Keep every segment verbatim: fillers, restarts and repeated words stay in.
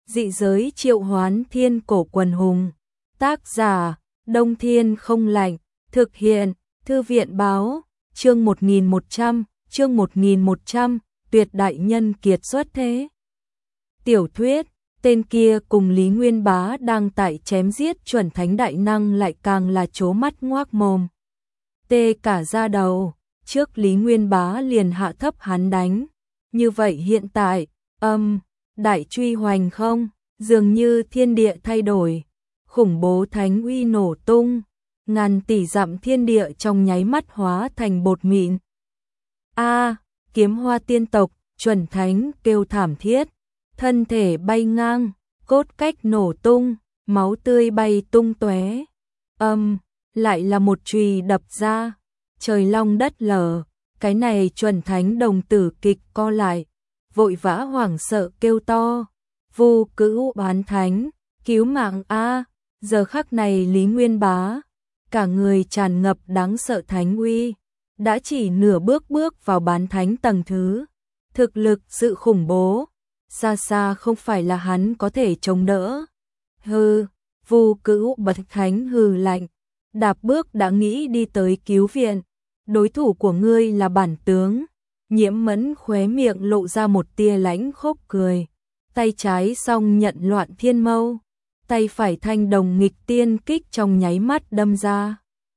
Dị giới triệu hoán thiên cổ quần hùng. Tác giả, Đông Thiên không lạnh. Thực hiện, Thư viện báo, chương một nghìn một trăm, chương một nghìn một trăm, tuyệt đại nhân kiệt xuất thế. Tiểu thuyết, tên kia cùng Lý Nguyên Bá đang tại chém giết chuẩn thánh đại năng lại càng là trố mắt ngoác mồm. Tê cả da đầu, trước Lý Nguyên Bá liền hạ thấp hắn đánh. Như vậy hiện tại, âm, đại truy hoành không, dường như thiên địa thay đổi, khủng bố thánh uy nổ tung, ngàn tỷ dặm thiên địa trong nháy mắt hóa thành bột mịn. A, kiếm hoa tiên tộc, chuẩn thánh kêu thảm thiết, thân thể bay ngang, cốt cách nổ tung, máu tươi bay tung tóe. Âm, lại là một chùy đập ra, trời long đất lở, cái này chuẩn thánh đồng tử kịch co lại, vội vã hoảng sợ kêu to, vô cữu bán thánh, cứu mạng a. Giờ khắc này Lý Nguyên Bá, cả người tràn ngập đáng sợ thánh uy, đã chỉ nửa bước bước vào bán thánh tầng thứ. Thực lực sự khủng bố, xa xa không phải là hắn có thể chống đỡ. Hừ, vô cữu bật thánh hừ lạnh, đạp bước đã nghĩ đi tới cứu viện. Đối thủ của ngươi là bản tướng. Nhiễm Mẫn khóe miệng lộ ra một tia lãnh khốc cười, tay trái song nhận loạn thiên mâu, tay phải thanh đồng nghịch tiên kích trong nháy mắt đâm ra.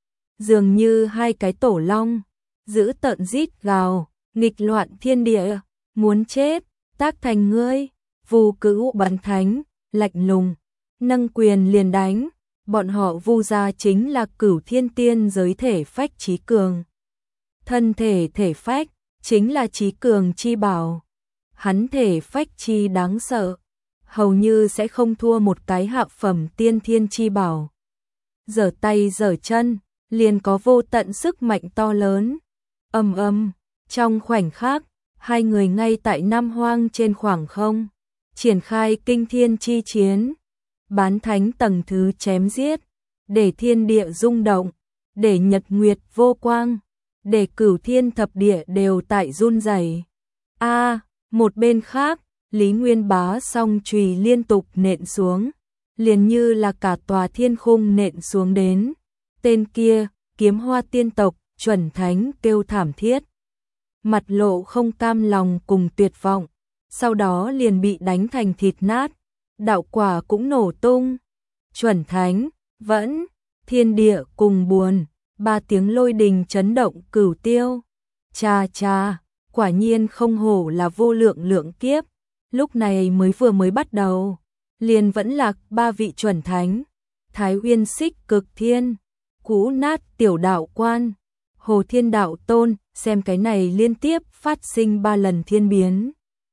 Dường như hai cái tổ long, giữ tợn rít gào, nghịch loạn thiên địa, muốn chết, tác thành ngươi. Vô cữu bắn thánh, lạnh lùng, nâng quyền liền đánh, bọn họ Vu gia chính là cửu thiên tiên giới thể phách trí cường. Thân thể thể phách, chính là trí cường chi bảo. Hắn thể phách chi đáng sợ, hầu như sẽ không thua một cái hạ phẩm tiên thiên chi bảo. Giở tay giở chân, liền có vô tận sức mạnh to lớn. Ầm ầm, trong khoảnh khắc, hai người ngay tại Nam Hoang trên khoảng không, triển khai kinh thiên chi chiến. Bán thánh tầng thứ chém giết, để thiên địa rung động, để nhật nguyệt vô quang, để cửu thiên thập địa đều tại run rẩy. A, một bên khác, Lý Nguyên Bá song chùy liên tục nện xuống, liền như là cả tòa thiên khung nện xuống đến. Tên kia, kiếm hoa tiên tộc, chuẩn thánh kêu thảm thiết, mặt lộ không cam lòng cùng tuyệt vọng, sau đó liền bị đánh thành thịt nát, đạo quả cũng nổ tung. Chuẩn thánh, vẫn, thiên địa cùng buồn, ba tiếng lôi đình chấn động cửu tiêu. Cha cha, quả nhiên không hổ là vô lượng lượng kiếp, lúc này mới vừa mới bắt đầu, liền vẫn lạc ba vị chuẩn thánh. Thái Uyên Xích Cực Thiên, cũ nát tiểu đạo quan, Hồ Thiên Đạo Tôn, xem cái này liên tiếp phát sinh ba lần thiên biến.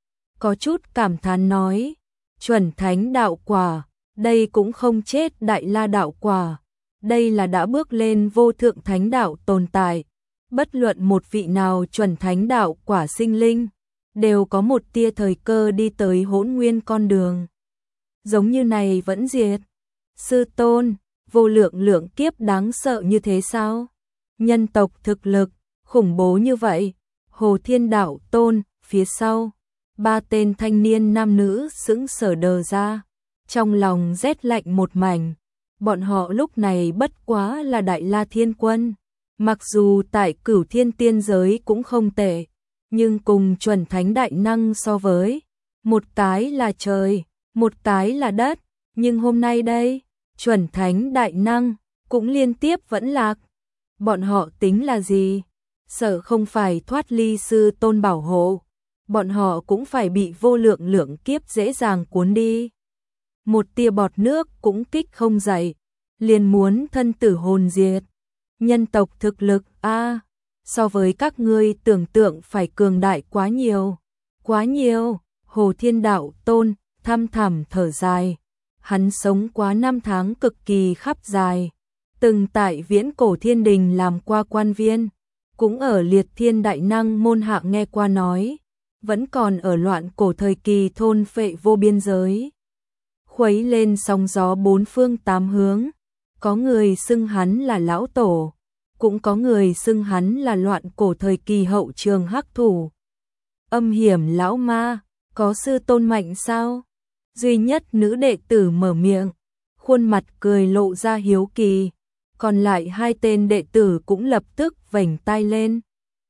Có chút cảm thán nói, chuẩn thánh đạo quả, đây cũng không chết đại la đạo quả, đây là đã bước lên vô thượng thánh đạo tồn tại. Bất luận một vị nào chuẩn thánh đạo quả sinh linh, đều có một tia thời cơ đi tới hỗn nguyên con đường. Giống như này vẫn diệt. Sư tôn, vô lượng lượng kiếp đáng sợ như thế sao? Nhân tộc thực lực, khủng bố như vậy. Hồ Thiên Đạo Tôn, phía sau, ba tên thanh niên nam nữ sững sờ đờ ra, trong lòng rét lạnh một mảnh. Bọn họ lúc này bất quá là đại la thiên quân, mặc dù tại cửu thiên tiên giới cũng không tệ, nhưng cùng chuẩn thánh đại năng so với, một cái là trời, một cái là đất, nhưng hôm nay đây, chuẩn thánh đại năng cũng liên tiếp vẫn lạc. Bọn họ tính là gì? Sợ không phải thoát ly sư tôn bảo hộ, bọn họ cũng phải bị vô lượng lượng kiếp dễ dàng cuốn đi. Một tia bọt nước cũng kích không dậy, liền muốn thân tử hồn diệt. Nhân tộc thực lực a, so với các ngươi tưởng tượng phải cường đại quá nhiều, quá nhiều. Hồ Thiên Đạo Tôn thăm thẳm thở dài, hắn sống quá năm tháng cực kỳ khắp dài, từng tại Viễn Cổ Thiên Đình làm qua quan viên, cũng ở Liệt Thiên Đại Năng môn hạ nghe qua nói, vẫn còn ở loạn cổ thời kỳ thôn phệ vô biên giới, khuấy lên sóng gió bốn phương tám hướng. Có người xưng hắn là lão tổ, cũng có người xưng hắn là loạn cổ thời kỳ hậu trường hắc thủ. Âm hiểm lão ma, có sư tôn mạnh sao? Duy nhất nữ đệ tử mở miệng, khuôn mặt cười lộ ra hiếu kỳ, còn lại hai tên đệ tử cũng lập tức vểnh tai lên.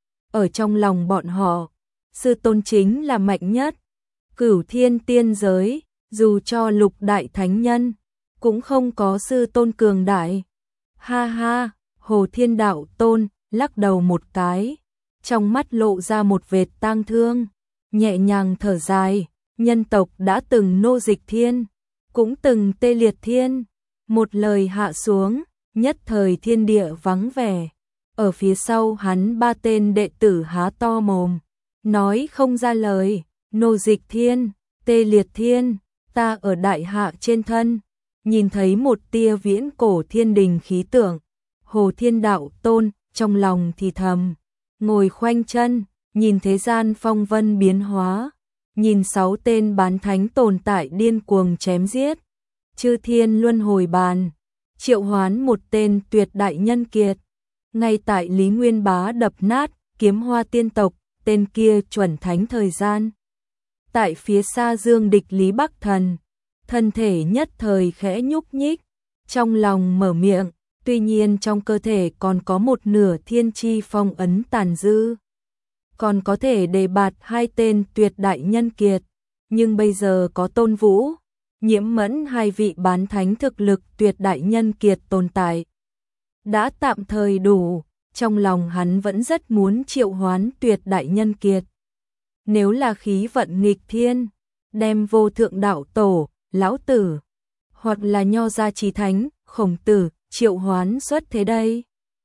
Ở trong lòng bọn họ, sư tôn chính là mạnh nhất. Cửu thiên tiên giới, dù cho lục đại thánh nhân, cũng không có sư tôn cường đại. Ha ha, Hồ Thiên Đạo Tôn lắc đầu một cái, trong mắt lộ ra một vệt tang thương, nhẹ nhàng thở dài, nhân tộc đã từng nô dịch thiên, cũng từng tê liệt thiên, một lời hạ xuống, nhất thời thiên địa vắng vẻ. Ở phía sau hắn ba tên đệ tử há to mồm, nói không ra lời, nô dịch thiên, tê liệt thiên, ta ở đại hạ trên thân, nhìn thấy một tia viễn cổ thiên đình khí tượng. Hồ Thiên Đạo Tôn trong lòng thì thầm, ngồi khoanh chân, nhìn thế gian phong vân biến hóa, nhìn sáu tên bán thánh tồn tại điên cuồng chém giết, chư thiên luân hồi bàn, triệu hoán một tên tuyệt đại nhân kiệt. Ngay tại Lý Nguyên Bá đập nát kiếm hoa tiên tộc, tên kia chuẩn thánh thời gian. Tại phía xa dương địch Lý Bắc Thần, thân thể nhất thời khẽ nhúc nhích, trong lòng mở miệng, tuy nhiên trong cơ thể còn có một nửa thiên chi phong ấn tàn dư. Còn có thể đề bạt hai tên tuyệt đại nhân kiệt, nhưng bây giờ có Tôn Vũ, Nhiễm Mẫn hai vị bán thánh thực lực tuyệt đại nhân kiệt tồn tại. Đã tạm thời đủ, trong lòng hắn vẫn rất muốn triệu hoán tuyệt đại nhân kiệt. Nếu là khí vận nghịch thiên, đem Vô Thượng Đạo Tổ, Lão Tử, hoặc là Nho Gia Chí Thánh, Khổng Tử, triệu hoán xuất thế đây.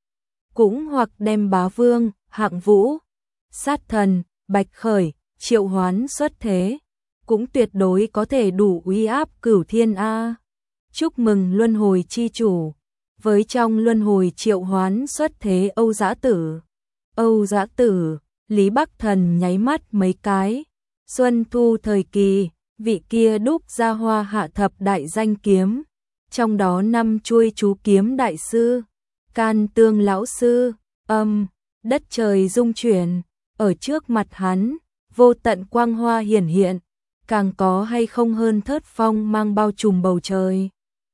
Cũng hoặc đem Bá Vương, Hạng Vũ, Sát Thần, Bạch Khởi, triệu hoán xuất thế, cũng tuyệt đối có thể đủ uy áp cửu thiên A. Chúc mừng luân hồi chi chủ, với trong luân hồi triệu hoán xuất thế Âu Dã Tử. Âu Dã Tử, Lý Bắc Thần nháy mắt mấy cái, Xuân Thu thời kỳ, vị kia đúc ra hoa hạ thập đại danh kiếm, trong đó năm chuôi chú kiếm đại sư, can tương lão sư, âm, đất trời rung chuyển, ở trước mặt hắn, vô tận quang hoa hiển hiện, càng có hay không hơn thớt phong mang bao trùm bầu trời.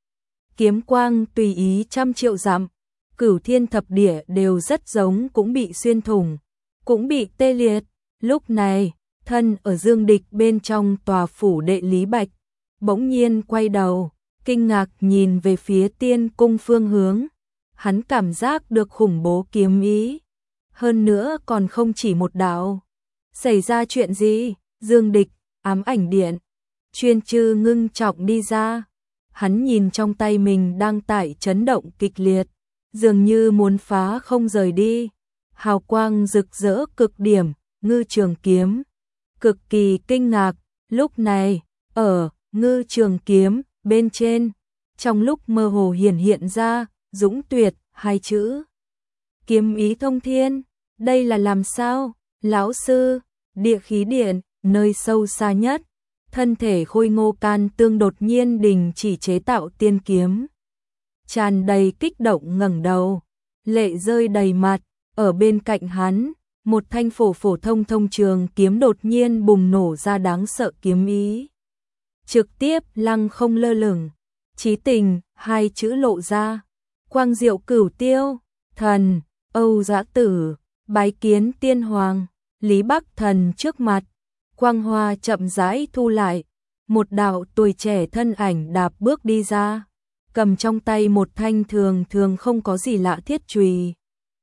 Kiếm quang tùy ý trăm triệu dặm, cửu thiên thập địa đều rất giống cũng bị xuyên thủng, cũng bị tê liệt. Lúc này, thân ở dương địch bên trong tòa phủ đệ Lý Bạch, bỗng nhiên quay đầu, kinh ngạc nhìn về phía tiên cung phương hướng. Hắn cảm giác được khủng bố kiếm ý, hơn nữa còn không chỉ một đạo. Xảy ra chuyện gì? Dương địch, ám ảnh điện, chuyên chư ngưng trọng đi ra. Hắn nhìn trong tay mình đang tại chấn động kịch liệt, dường như muốn phá không rời đi. Hào quang rực rỡ cực điểm, ngư trường kiếm. Cực kỳ kinh ngạc, lúc này, ở ngư trường kiếm, bên trên, trong lúc mơ hồ hiển hiện ra, dũng tuyệt, hai chữ. Kiếm ý thông thiên, đây là làm sao? Lão sư, địa khí điện, nơi sâu xa nhất, thân thể khôi ngô can tương đột nhiên đình chỉ chế tạo tiên kiếm. Tràn đầy kích động ngẩng đầu, lệ rơi đầy mặt, ở bên cạnh hắn, một thanh phổ phổ thông thông trường kiếm đột nhiên bùng nổ ra đáng sợ kiếm ý. Trực tiếp lăng không lơ lửng, chí tình, hai chữ lộ ra, quang diệu cửu tiêu, thần, Âu Dã Tử, bái kiến tiên hoàng, Lý Bắc Thần trước mặt, quang hoa chậm rãi thu lại, một đạo tuổi trẻ thân ảnh đạp bước đi ra, cầm trong tay một thanh thường thường không có gì lạ thiết chùy.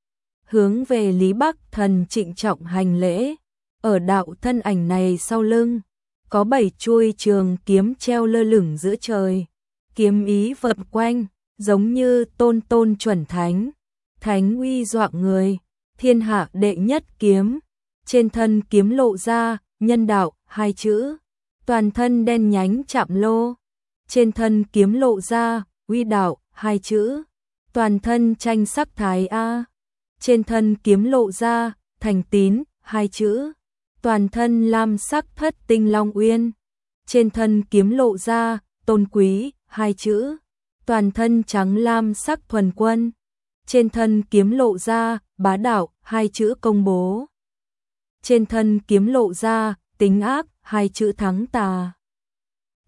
Hướng về Lý Bắc Thần trịnh trọng hành lễ, ở đạo thân ảnh này sau lưng, có bảy chuôi trường kiếm treo lơ lửng giữa trời, kiếm ý vợt quanh, giống như tôn tôn chuẩn thánh, thánh uy dọa người, thiên hạ đệ nhất kiếm, trên thân kiếm lộ ra, nhân đạo, hai chữ, toàn thân đen nhánh chạm lô, trên thân kiếm lộ ra, uy đạo, hai chữ, toàn thân tranh sắc thái A, trên thân kiếm lộ ra, thành tín, hai chữ, toàn thân lam sắc thất tinh long uyên, trên thân kiếm lộ ra, tôn quý, hai chữ, toàn thân trắng lam sắc thuần quân, trên thân kiếm lộ ra, bá đạo, hai chữ công bố, trên thân kiếm lộ ra, tính ác, hai chữ thắng tà.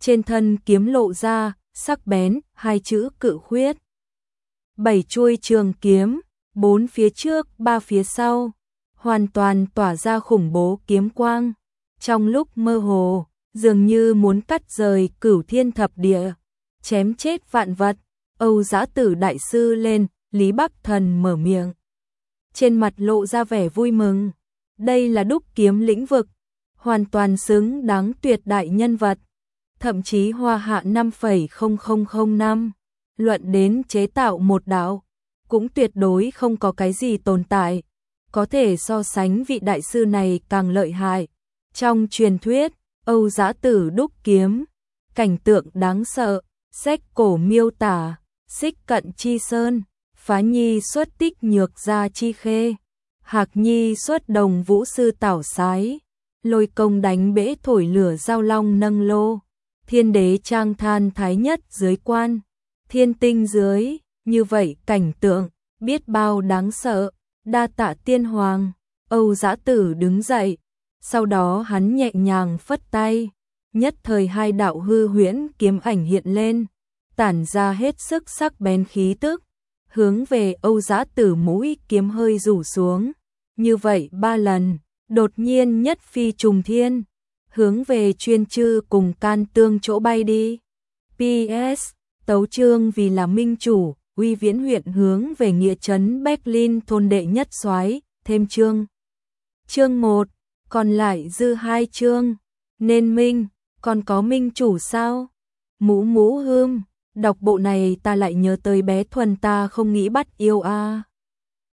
trên thân kiếm lộ ra, sắc bén, hai chữ cự khuyết. Bảy chuôi trường kiếm, bốn phía trước, ba phía sau, hoàn toàn tỏa ra khủng bố kiếm quang. Trong lúc mơ hồ, dường như muốn cắt rời cửu thiên thập địa, chém chết vạn vật. Âu Dã Tử đại sư lên, Lý Bắc Thần mở miệng. Trên mặt lộ ra vẻ vui mừng. Đây là đúc kiếm lĩnh vực, hoàn toàn xứng đáng tuyệt đại nhân vật. Thậm chí hoa hạ năm phẩy không không không năm, luận đến chế tạo một đạo, cũng tuyệt đối không có cái gì tồn tại, có thể so sánh vị đại sư này càng lợi hại. Trong truyền thuyết, Âu Dã Tử đúc kiếm, cảnh tượng đáng sợ, sách cổ miêu tả, xích cận chi sơn, phá nhi xuất tích nhược gia chi khê, hạc nhi xuất đồng vũ sư tảo sái, lôi công đánh bể thổi lửa giao long nâng lô, thiên đế trang than thái nhất dưới quan, thiên tinh dưới, như vậy cảnh tượng, biết bao đáng sợ. Đa tạ tiên hoàng. Âu Dã Tử đứng dậy, sau đó hắn nhẹ nhàng phất tay, nhất thời hai đạo hư huyễn kiếm ảnh hiện lên, tản ra hết sức sắc bén khí tức, hướng về Âu Dã Tử mũi kiếm hơi rủ xuống, như vậy ba lần, đột nhiên nhất phi trùng thiên, hướng về chuyên chư cùng can tương chỗ bay đi. pê ét Tấu Chương vì là minh chủ, uy viễn huyện hướng về nghĩa trấn Berlin thôn đệ nhất soái, thêm chương. Chương một, còn lại dư hai chương, nên minh, còn có minh chủ sao? Mũ mũ hương, đọc bộ này ta lại nhớ tới bé Thuần ta không nghĩ bắt yêu a. À.